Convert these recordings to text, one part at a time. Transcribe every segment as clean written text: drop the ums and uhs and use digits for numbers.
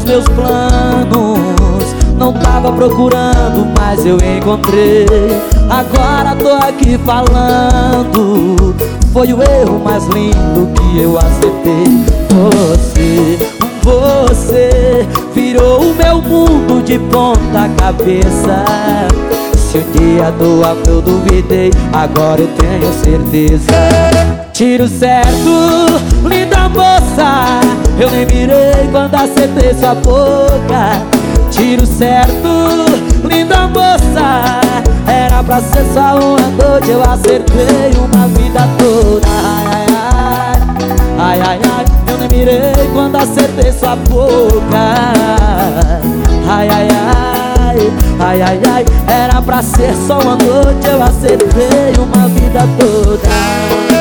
meus planos. Não tava procurando, mas eu encontrei. Agora tô aqui falando. Foi o erro mais lindo que eu acertei. Você virou o meu mundo de ponta cabeça. Se um dia do amor eu duvidei, agora eu tenho certeza. Tiro certo, linda moça, eu nem mirei quando acertei sua boca. Tiro certo, linda moça, era pra ser só uma noite, eu acertei uma vida toda. Ai, ai, ai, eu nem mirei quando acertei sua boca. Ai, ai, ai, ai, ai, ai, era pra ser só uma noite, eu acertei uma vida toda.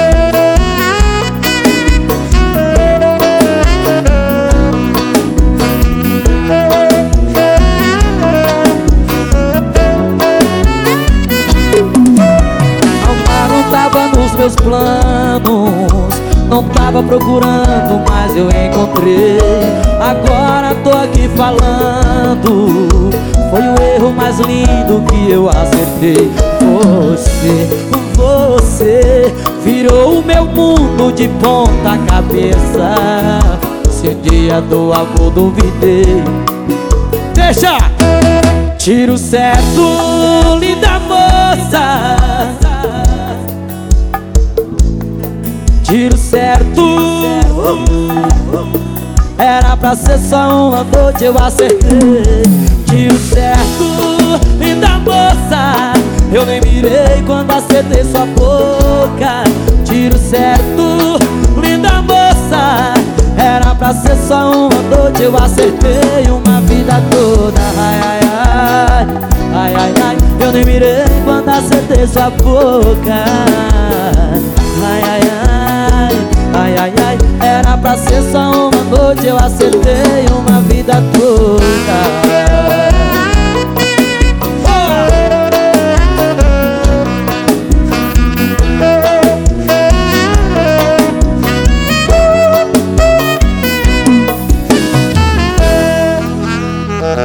Nos meus planos, não tava procurando, mas eu encontrei. Agora tô aqui falando. Foi o erro mais lindo que eu acertei. Você virou o meu mundo de ponta cabeça. Se um dia do amor duvidei, deixa! Tiro certo, linda moça, tiro certo, era pra ser só uma noite, eu acertei. Tiro certo, linda moça, eu nem mirei quando acertei sua boca. Tiro certo, linda moça, era pra ser só uma noite, eu acertei uma vida toda. Ai, ai, ai, ai, ai, ai, eu nem mirei quando acertei sua boca. Ai, ai, ai, ai, ai, ai, era pra ser só uma noite, eu acertei uma vida toda.